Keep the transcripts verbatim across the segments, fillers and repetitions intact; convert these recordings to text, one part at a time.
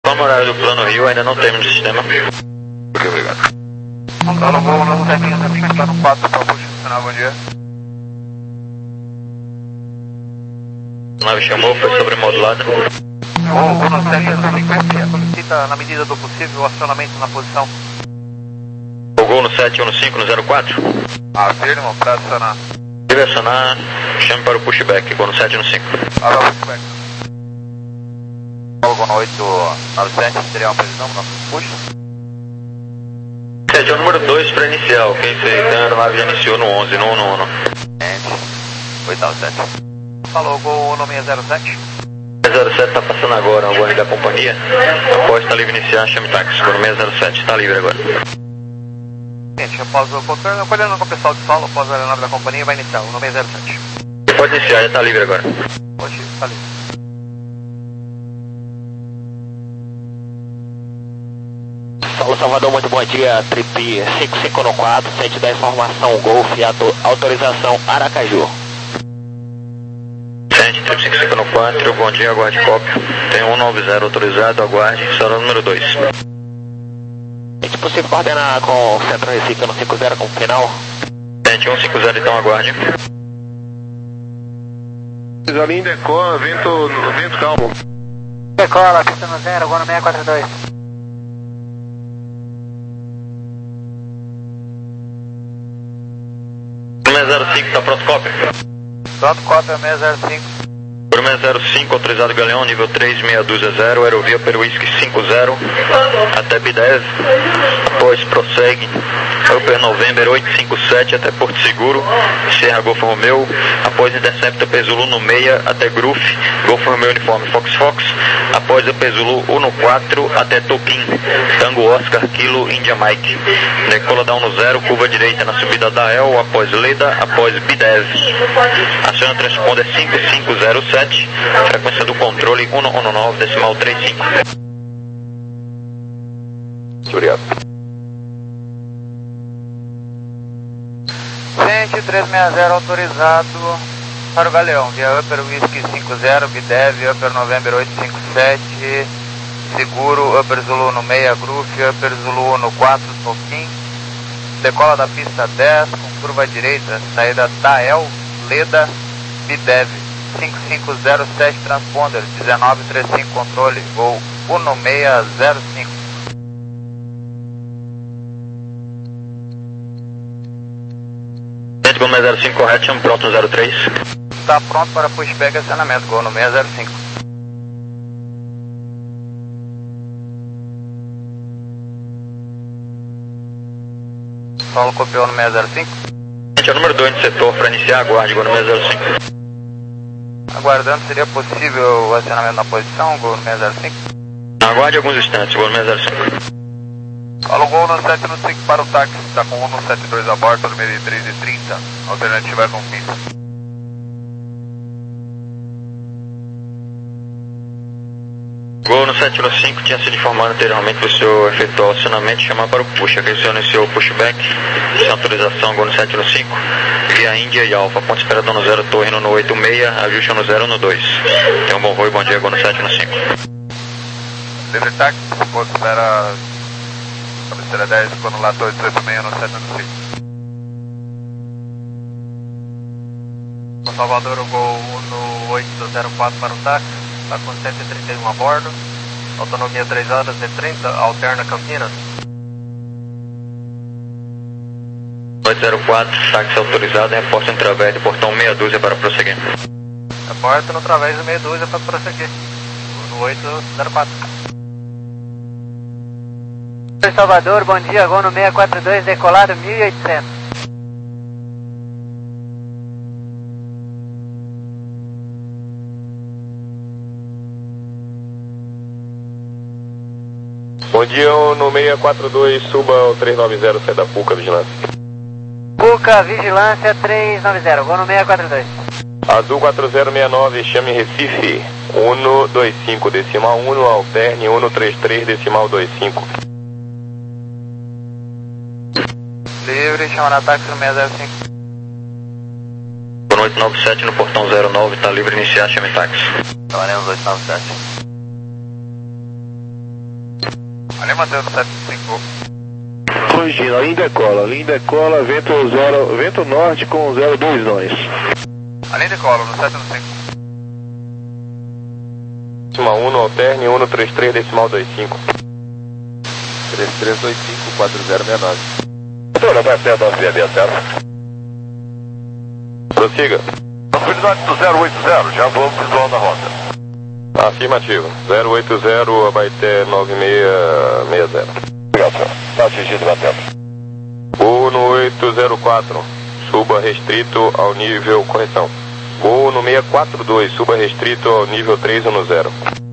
Vamos horário do Plano Rio, ainda não temos no sistema. Ok, obrigado. Plano Gol no sete Plano quatro, para posicionar, bom dia. A nave chamou, foi sobremodulada. Gol no sete solicita, na medida do possível, o acionamento na posição. O Gol no sete um cinco no zero quatro. Afirma, para acionar. Direcionar, chame para o pushback, Gol no sete um cinco. Alô, pushback. Gol no oito nove sete, seria uma previsão no nosso push? sete é o número dois para inicial, quem fez a nave já iniciou no onze, no um um. oito nove sete. Falou, Gol no seis zero sete. seis zero sete está passando agora, o guarda da companhia. Após está livre iniciar, chame táxi, Gol no seis zero sete, está livre agora. Gente, após o controle, acordando com o pessoal de solo, após a aeronave da companhia, vai iniciar o seis zero sete. Pode iniciar, já está livre agora. Hoje está livre. Solo Salvador, muito bom dia, Trip cinco cinco no quatro, sete da informação Golf, autorização Aracaju. Sente, Trip cinco cinco no quatro, bom dia, aguarde cópia. Tem um nove zero autorizado, aguarde, solo número dois. É possível coordenar com o Centro Recife no cinco zero como final? Sente, um cinco zero então, aguarde. Isolim, decola, vento, vento calmo. Decola, pista no zero, Gol no seis quatro dois. seis zero cinco, está pronto, cópia. Pronto, cópia seis zero cinco. Por seis zero cinco, autorizado Galeão, nível três, meia dúzia zero, aerovia pelo Whisky cinco zero, até B dez, após prossegue, Upper November oito cinco sete até Porto Seguro, Sierra Golf Romeo, após intercepta Pezulu no meia até Gruf, Golf Romeo Uniforme Fox Fox, após a Pezulu um no quatro até Topim, Tango Oscar Kilo India Mike, decola down no zero, curva direita na subida da El, após Leda, após B dez, aciona transponder cinco cinco zero sete, frequência do controle um um nove, decimal três cinco. Obrigado. Gente, trezentos e sessenta autorizado para o Galeão, via Upper Whisky cinco zero, B dez, Upper November oito cinco sete, seguro, Upper Zulu no meia, Groove, Upper Zulu no quatro, Topim, decola da pista dez, com curva direita, saída Tael, Leda, B dez, cinco cinco zero sete, transponder, dezenove trinta e cinco, controle, Gol um seis zero cinco. Gol seis zero cinco, correto, chama pronto no zero três. Está pronto para pushback e acionamento, Gol no seis zero cinco. Solo copiou no seis zero cinco. Gente, é o número dois no setor, para iniciar, aguarde, Gol no seis zero cinco. Aguardando, seria possível o acionamento na posição, Gol no seis zero cinco? Aguarde alguns instantes, Gol no seis zero cinco. Fala o Gol no sete no cinco para o táxi, está com um no sete dois a bordo, número três e trinta, alternativa é com pista. Gol no sete no cinco, tinha sido informado anteriormente que o senhor efetuou o acionamento e chamar para o push. Aqui o senhor iniciou o pushback, sem autorização, Gol no sete no cinco, via Índia e Alfa, ponto esperador no zero, torre no oito seis, ajuste no zero no dois. Tenha um bom voo e bom dia, Gol no sete no cinco. Livre táxi, ponto espera, cabeceira dez, quando lá oito oito seis no sete no cinco. No Salvador, o Gol no oito zero quatro para o táxi. Está com cento e trinta e um a bordo, autonomia três horas e trinta, alterna Campinas. oito zero quatro, táxi autorizado, reporta através do portão meia dúzia para prosseguir. Reporta no através do meia dúzia para prosseguir, no oito zero quatro. Salvador, bom dia, Gol no seis quatro dois, decolado mil e oitocentos. Bom dia, no seis quatro dois, suba ao três nove zero, sai da Puca, vigilância. Puca, vigilância três nove zero, Gol no seis quatro dois. Azul quatro zero seis nove, chame Recife, um dois cinco, decimal um, alterne um três três, decimal dois cinco. Livre, chama na táxi no seis zero cinco. Boa noite, nove sete no portão zero nove, está livre iniciar, chame táxi. Trabalhamos oito nove sete. Ali mantendo no sete cinco. Corrigindo, linha decola, linha decola, vento, zero, vento norte com zero dois nós. Ali decola no sete cinco. Decimal um, alterne um três três, decimal dois cinco. três três dois cinco, quatro zero seis nove. Doutora, vai ser a nossa via zero. Prossiga. Tranquilidade do zero oito zero, já vamos visual da rota. Afirmativo. zero oito zero, Abaeté nove seis seis zero. Obrigado, senhor. Está atingido, batendo. Gol no oito zero quatro, suba restrito ao nível correção. Gol no seis quatro dois, suba restrito ao nível três um zero.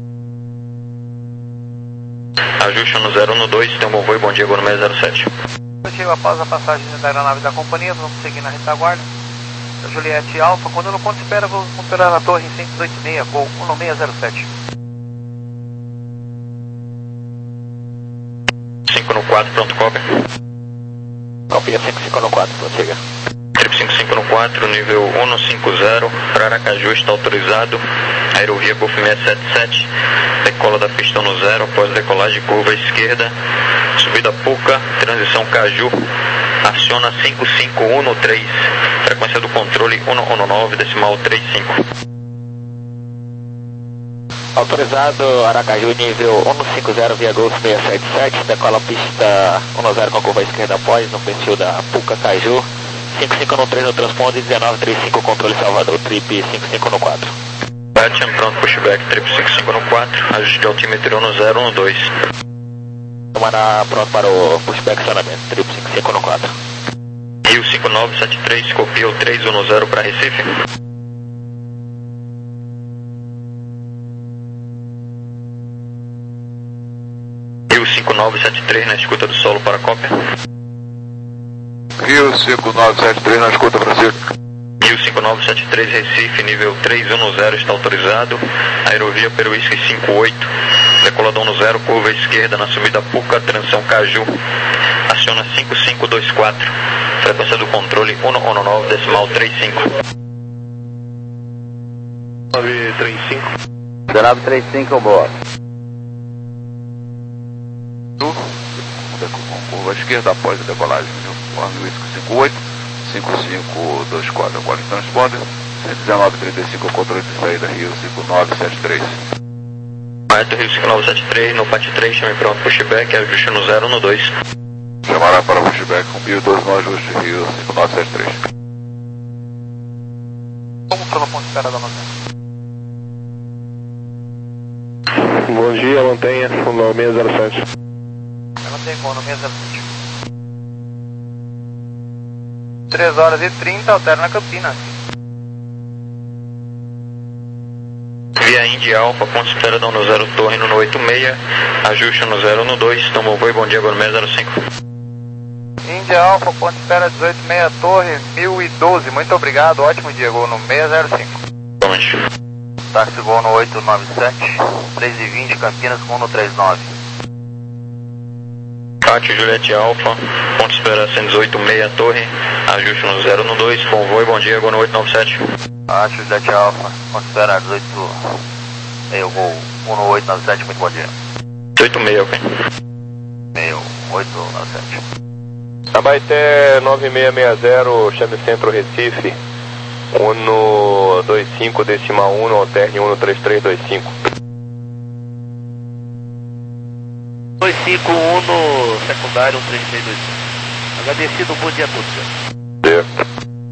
Ajuste no zero um dois, tem um bom voo, bom dia, agora no seis zero sete. Positivo, após a passagem da aeronave da companhia, vamos seguir na retaguarda. Juliette Alfa, quando no ponto espera, vamos operar na torre cento e oitenta e seis, voo um seis zero sete. cinco no quatro, pronto, cópia. Copia cinco cinco no quatro, prossiga. Trip cinco cinco no quatro, nível um cinco zero, para Aracaju está autorizado. Aerovia Golf seis sete sete, decola da pista no zero, após decolagem curva esquerda, subida Puca, transição Caju, aciona cinco cinco um três, frequência do controle um um nove, decimal três cinco. Autorizado Aracaju nível um cinco zero via Golf seis sete sete, decola pista um zero com curva esquerda após, no perfil da Puca Caju, cinco cinco no três no transponde, dezenove trinta e cinco controle Salvador, trip cinco cinco no quatro. Batiam, pronto, pushback, trip cinco cinco no quatro, ajuste de altímetro no zero um dois. Tomara pronto para o pushback acionamento, trip cinco cinco no quatro. Rio cinco nove sete três, copia o três um zero para Recife. Rio cinco nove sete três na escuta do solo para cópia. Rio cinco nove sete três na escuta, Francisco. Rio cinco nove sete três Recife, nível três um zero está autorizado. Aerovia Peruísque cinco oito, decoladão no zero, curva esquerda na subida Puca, transição Caju. Aciona cinco cinco dois quatro, frequência do controle um um nove, decimal três cinco. nove três cinco. nove três cinco, boa. Com curva esquerda após a decolagem. Whisky cinco oito, cinco cinco dois quatro, agora transponder, cento e dezenove trinta e cinco, controle de saída Rio cinco nove sete três. Correto, Rio cinco nove sete três, no P A T três, chame pronto, pushback, ajuste no zero um dois. Chamará para pushback com mil e doze no ajuste Rio cinco nove sete três. Como pelo ponto de espera da nossa? Bom dia, mantenha o seis zero sete. Ela tem gol no seis zero sete. três horas e trinta, alterna Campinas. Via Indy Alfa, ponto espera no zero torre no oito seis, ajuste no zero um dois, tomou voo, bom dia, agora no seis zero cinco. Indy Alfa, ponto espera dezoito seis, torre mil e doze, muito obrigado, ótimo dia, gol no seis zero cinco. Vamos. Táxi gol no oito nove sete, três e vinte, Campinas com um três nove. Cátia Juliette Alfa, ponto espera cento e dezoito seis, torre, ajuste no zero um dois, bom voo, bom dia, agora no oito nove sete. Cátia Juliette Alfa, ponto espera dezoito seis, gol um oito nove sete, muito bom dia. dezoito seis, ok. Meio oito nove sete. Abaeté nove seis seis zero, chame centro Recife, um dois cinco, decimal um, alterne um três três dois cinco. dois cinco um no secundário, um três três dois cinco. Agradecido, bom dia a todos, senhor. É.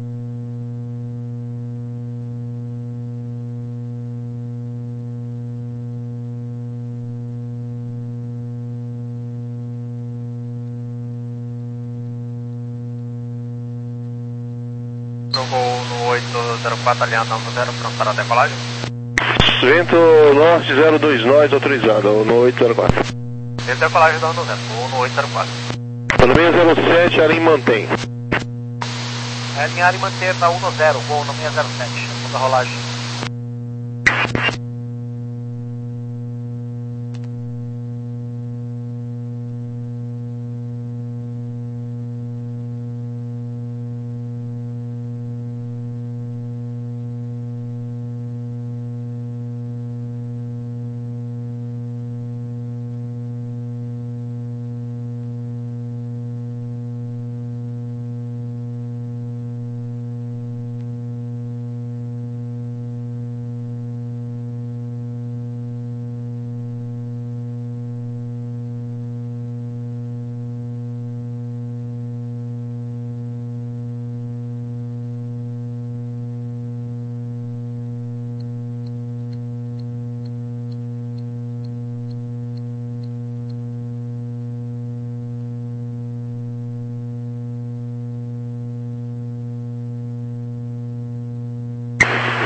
Jogou no oito zero quatro, alinhado no zero, pronto para a decolagem. Vento norte zero dois nós, autorizado, no oito zero quatro. Vento decolagem da no zero, voo no oito zero quatro. No seis zero sete, a linha mantém. É alinhar e manter na um zero, voo no seis zero sete, segunda rolagem.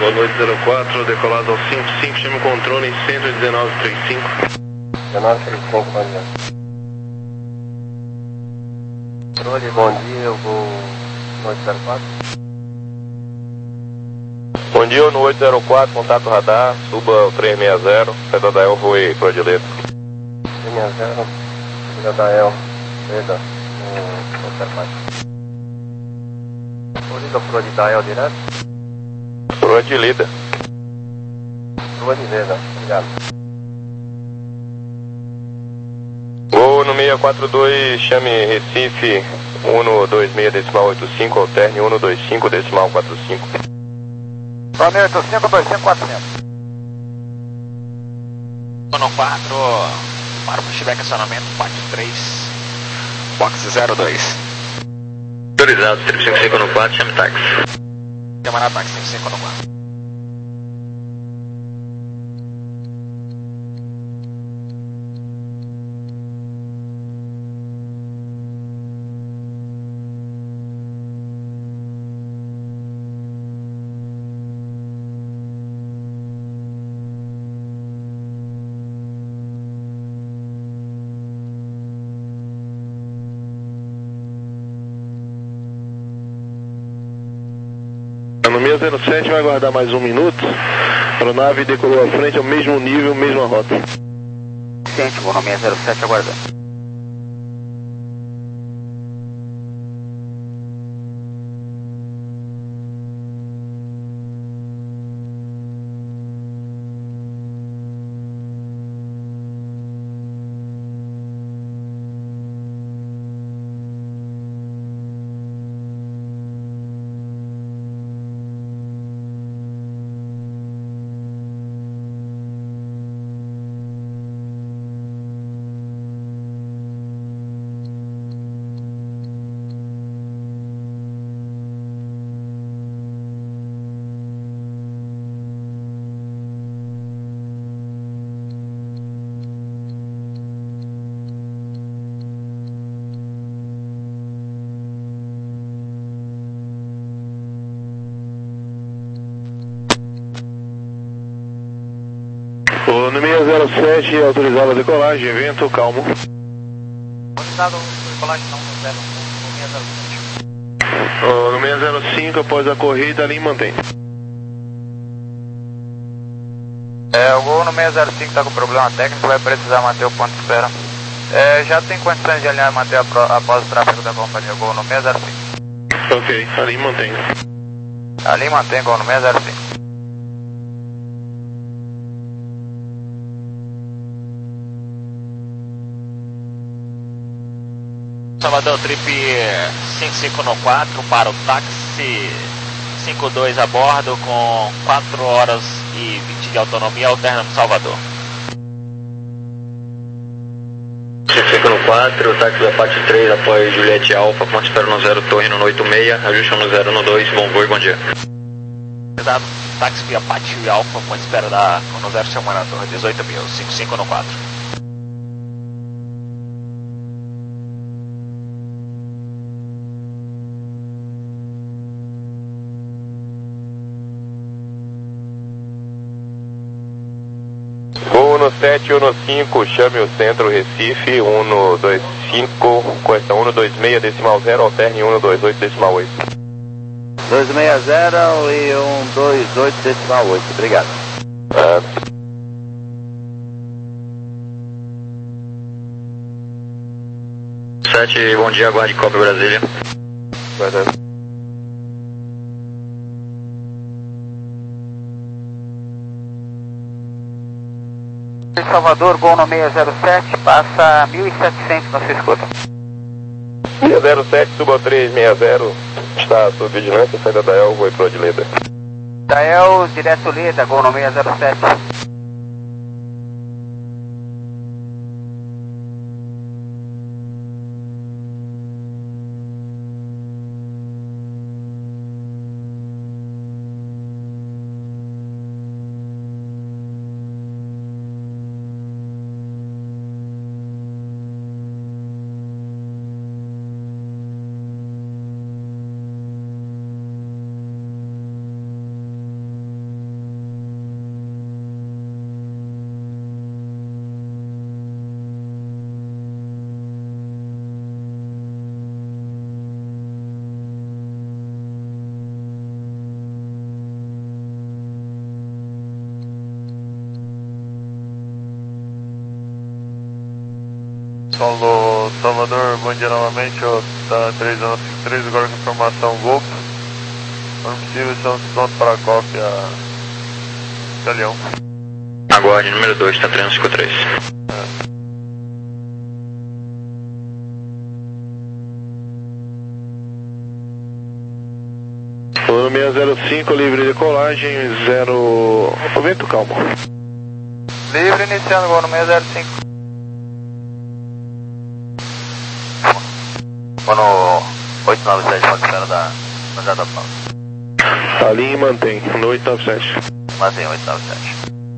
Boa noite, zero quatro, decolado ao cinco cinco, chama o controle cento e dezenove trinta e cinco. dezenove trinta e cinco, bom dia. Controle, bom dia, eu vou no oito zero quatro. Bom dia, no oito zero quatro, contato radar, suba o trezentos e sessenta, saída da El, voe pro Adileto. trezentos e sessenta, saída da El, saída no oito zero quatro. Liga pro da El direto? Pro Adilida. Pro Adilida, obrigado. Gol no seis quatro dois, chame Recife um dois seis decimal oito cinco, alterne um dois cinco decimal quatro cinco. Romeo oito cinco, dois cinco quatro cinco. um quatro, para o pushback acionamento, parte três, box zero dois. Autorizado, três cinco cinco no quatro, chame táxi. Chamar táxi cinco cinco no quatro. No seis zero sete vai aguardar mais um minuto. A aeronave decolou à frente ao mesmo nível, mesma rota. Ciente, vou no seis zero sete aguardando. No seis zero sete, autorizado a decolagem, vento calmo. Autorizado a decolagem não, no seis zero sete. No seis zero cinco, após a corrida, ali mantém. É, o gol no seis zero cinco está com problema técnico, vai precisar manter o ponto de espera. É, já tem condições de alinhar e manter a pro, após o tráfego da companhia, gol no seis zero cinco. Ok, ali mantém. Ali mantém, gol no seis zero cinco. Salvador, trip cinco cinco no quatro para o táxi cinco dois a bordo com quatro horas e vinte de autonomia, alterna no Salvador. cinco cinco no quatro, táxi da parte três, apoio Juliette Alfa, ponto espera no zero, torre no oito seis, ajuste no zero no dois, bom voo e bom dia. Exato, táxi via Pátio e Alfa, ponto espera da no zero, chamando a torre dezoito mil, cinco cinco no quatro. No sete um cinco, chame o centro Recife um dois cinco, correção um dois seis decimal zero, alterne um dois oito decimal oito. dois seis zero e um dois oito decimal oito, obrigado. Ah. sete, bom dia, aguarde Copa Brasília. Guardando. Salvador, gol no seis zero sete, passa mil e setecentos na sua escuta. seis zero sete, suba trezentos e sessenta, está sob vigilância, saída da El, voe pro Adileda. Da El, direto Leda, gol no seis zero sete. Alô, Salvador, bom dia novamente, ó, tá três nove cinco três, agora com informação Golf. Quando possível, estamos prontos para a cópia Galeão. Aguarde, número dois, tá três cinco três. É. Plano seis zero cinco, livre decolagem, zero... vento calmo. Livre, iniciando voo no seis zero cinco. Vou no oito nove sete, pode ser da Manjada Paulo. A linha mantém, no oito nove sete. Mantém oito nove sete.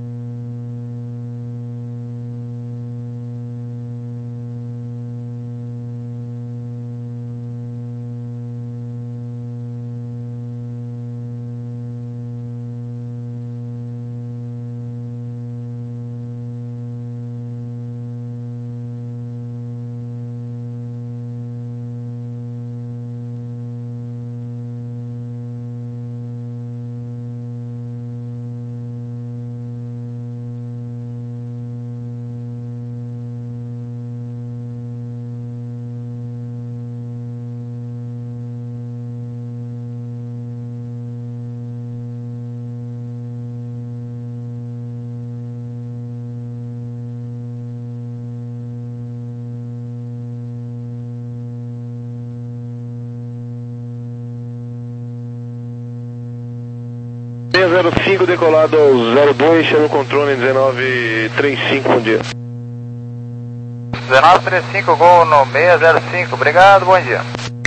seis zero cinco decolado ao zero dois, chama o controle dezenove trinta e cinco, bom dia. dezenove trinta e cinco, gol no seis zero cinco, obrigado, bom dia.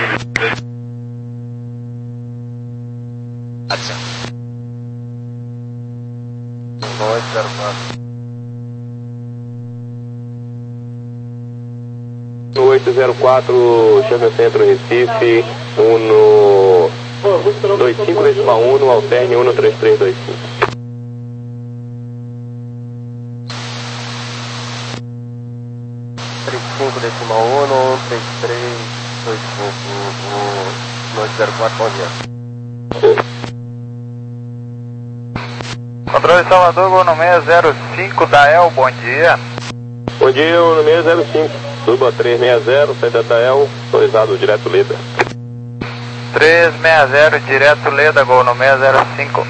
Atenção. oito zero quatro. No oito zero quatro, chama Centro Recife, Uno dois cinco decimal um, no alterne Uno três três dois cinco. trinta e cinco decimal um, três três dois cinco, no oito zero quatro, bom dia. Controle Salvador, gol no seis zero cinco, Dael, bom dia. Bom dia, Uno seis zero cinco, suba três seis zero, sete Dael, autorizado direto Leda. três seis zero, direto Leda, gol no seis zero cinco.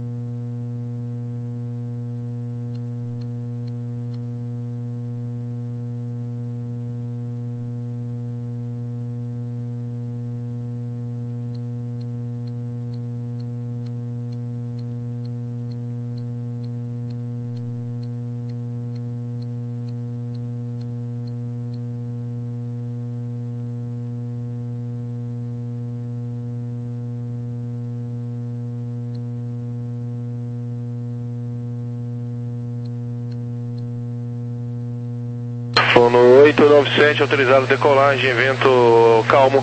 No oito nove sete, autorizado decolagem, vento calmo.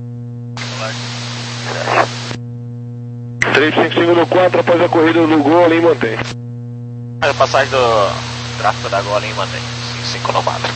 três cinco cinco no quatro, após a corrida no Gol, ali mantém. A passagem do tráfego da Gol ali mantém, cinco cinco no quatro.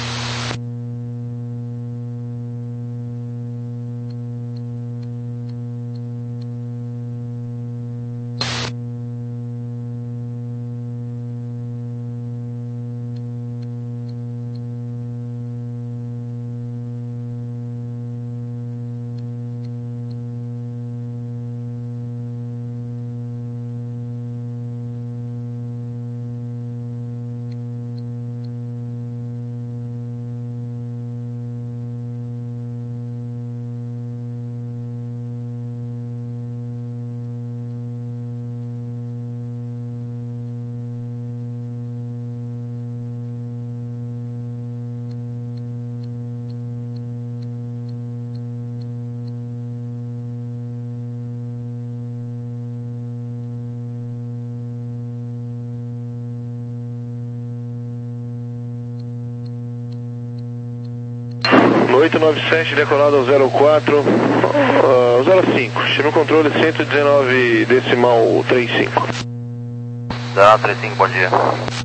oito nove sete, decolado ao zero quatro, uh, zero cinco, chama o controle cento e dezenove decimal trinta e cinco. zero trinta e cinco, bom dia.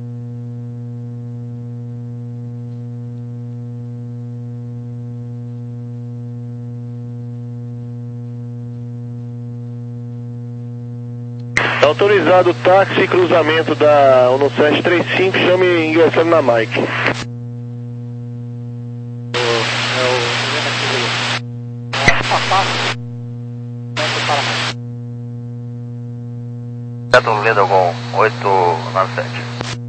Autorizado táxi e cruzamento da Uno sete trinta e cinco, chame ingressando na Mike. espaço. Teto Leda Gol oito nove sete.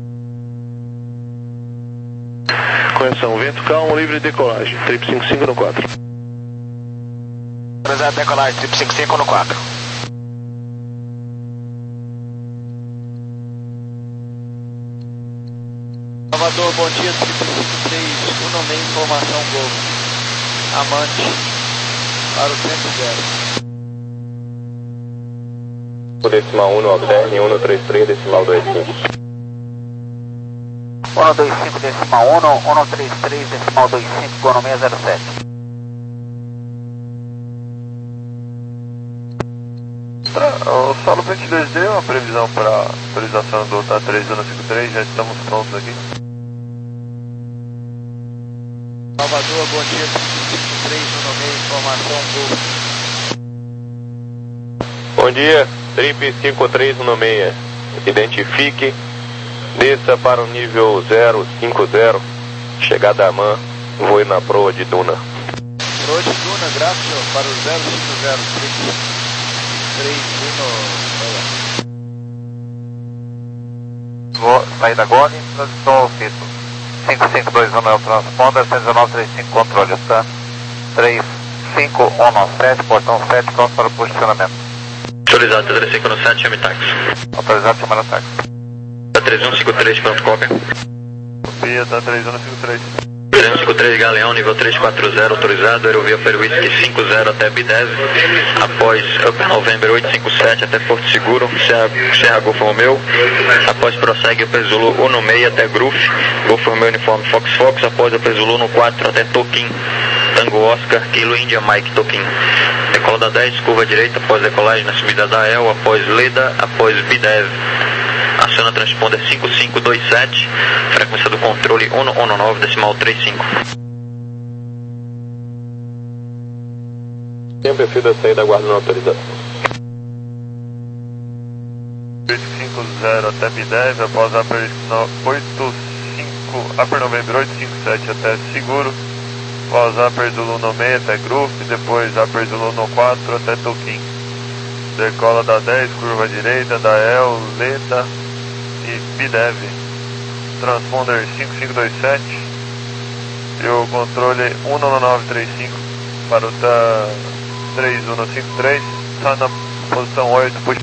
Correção, vento calmo, livre de decolagem, trip cinco cinco no quatro. Autorizado decolagem, trip cinco cinco no quatro. Salvador, bom dia, trip cinco três, Uno meia, informação Gol. Amante, para o centro zero. Decimal um, observe, um três três, decimal dois cinco. um dois cinco, decimal um, um três três, decimal dois cinco, Gol seis zero sete. O solo vinte e dois D, uma previsão para autorização do T A três um cinco três, já estamos prontos aqui. Salvador, bom dia, cinco três, Uno meia, informação Gol. Bom dia, trip cinco três um seis, identifique, desça para o nível zero cinco zero, chegada a Man, voe na proa de Duna. Proa de Duna, gráfico para o zero cinco zero, trip três um. Saída Gole, transição ao fito. cinco cinco dois um é o transponder, cento e dezenove trinta e cinco controle, está? três cinco um sete, portão sete, pronto para o posicionamento. Autorizado, T três cinco no sete, chame táxi. Autorizado, chamando táxi. T três um cinco três, pronto, cópia. Copia, T três um cinco três. três um cinco três, Galeão, nível três quatro zero, autorizado, aerovia Peruísque cinco zero até B dez, após Upper November oito cinco sete até Porto Seguro, Serra, Serra Golf Romeu, após prossegue Upper Zulu um seis até Gruf, Golf Romeu Uniforme Fox Fox, após Upper Zulu quatro até Toquim, Tango Oscar, Kilo India Mike Toquim. Decola da dez, curva direita, após decolagem na subida da El, após Leda, após B dez. Aciona transponder cinco cinco dois sete, frequência do controle um um nove, decimal três cinco. Sempre fio da saída, aguardo na autorização. oito cinco zero até B dez, após Upper oito cinco, Upper November oito cinco sete até Seguro, após Upper Zulu no seis até Gruf, depois Upper Zulu no quatro até Toquim. Decola da dez, curva direita, da El, Leda e B dez. Transponder cinco cinco dois sete e o controle um nove três cinco para o T A três um cinco três, está na posição oito, puxa.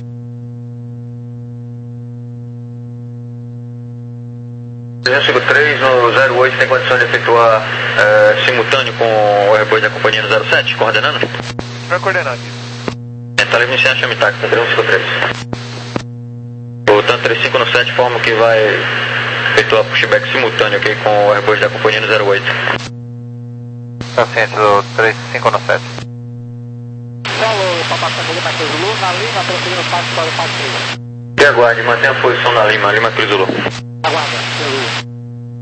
três um cinco três no zero oito tem condição de efetuar é, simultâneo com o Airbus da companhia no zero sete, coordenando? Vai coordenar aqui. Está livre iniciar, chame táxi, três um cinco três. O TAN três cinco no sete forma que vai efetuar pushback simultâneo aqui com o Airbus da companhia no zero oito. Está ciente do três cinco no sete. Solo, Papassanga Lima Cruz Zulu, na Lima, prosseguindo o passo para o passo três. E aguarde, mantenha a posição na Lima, Lima Cruz Zulu. Aguarda, Zulu.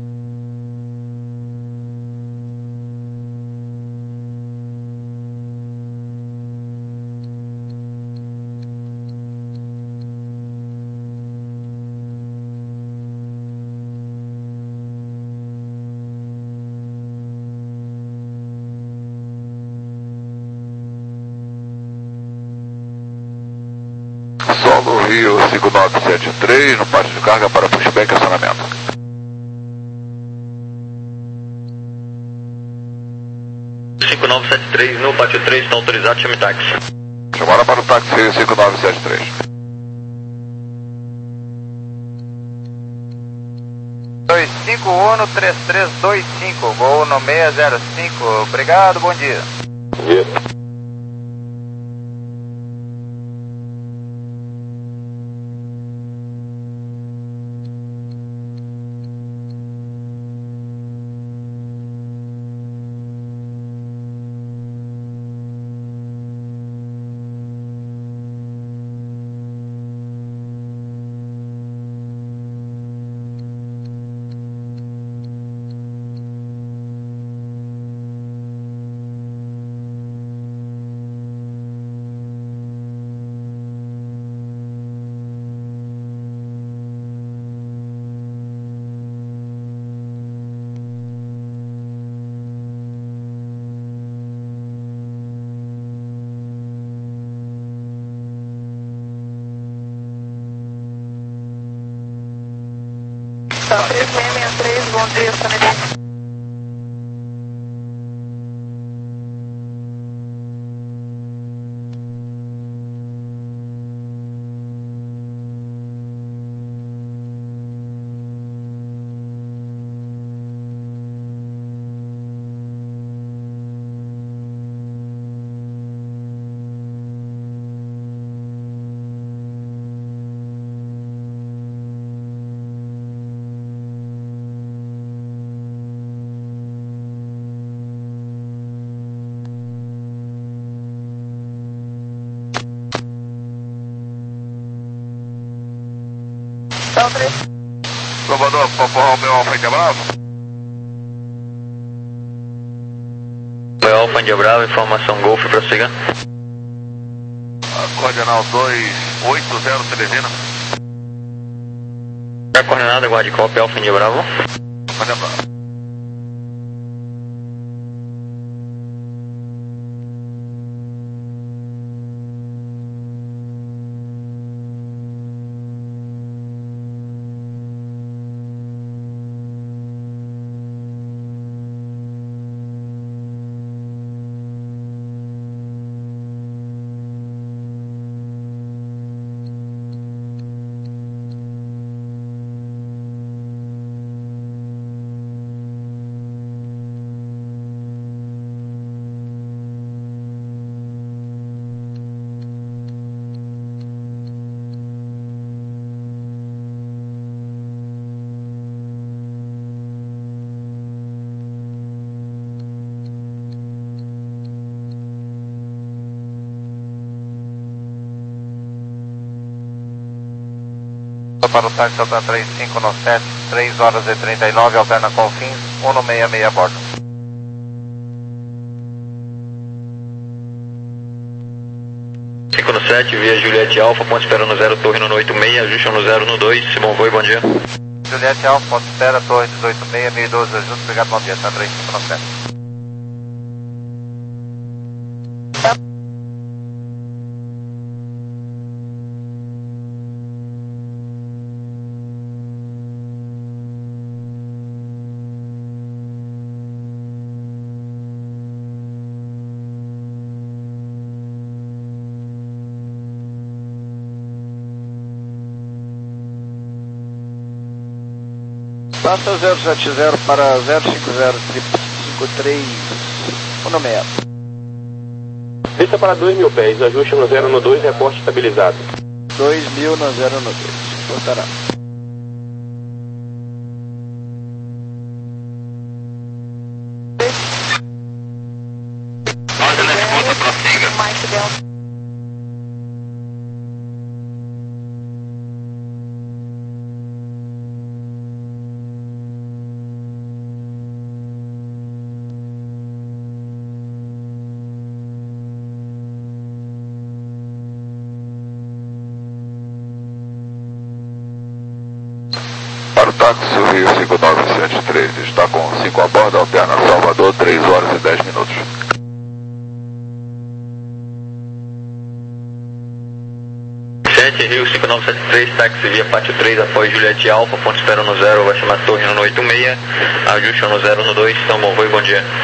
Solo Rio cinco nove sete três, no pátio de carga para pushback e acionamento. cinco nove sete três no pátio três, está autorizado, chame táxi. Chamada para o táxi Rio cinco nove sete três. dois cinco um três três dois cinco, Gol no seis zero cinco, obrigado, bom dia. Bom dia. Tá, três seis seis três, bom dia, Sanidade. Salvador, Papa Romeo Alfa Índia Bravo. Romeo Alfa Índia Bravo, informação Golf, prossiga. Coordenal dois oito zero, Teresina. A coordenada, guarde copy, Alfa Índia Bravo. Índia Bravo. Para o táxi Delta três cinco no sete, três horas e trinta e nove, alterna Confins, um no seis seis a bordo. cinco no sete, via Juliette Alfa, ponto espera no zero, torre no oito seis, ajuste no zero no dois, bom voo, bom dia. Juliette Alfa, ponto espera, torre dezoito seis, mil e doze, ajuste, obrigado, bom dia, Delta três cinco no sete. Passa zero sete zero para zero cinco zero, cinco três, um no seis. Desça para dois mil pés, ajuste no zero no dois, reporte estabilizado. dois mil no zero no dois, reportará. Ordem na escuta, prossiga. Para o táxi Rio cinco nove sete três, está com cinco a bordo, alterna Salvador, três horas e dez minutos. sete Rio cinco nove sete três, táxi via Pátio três, após Juliette Alfa, ponto espera no zero, vai chamar torre no oito seis, ajuste no zero no dois, então bom voo e bom dia.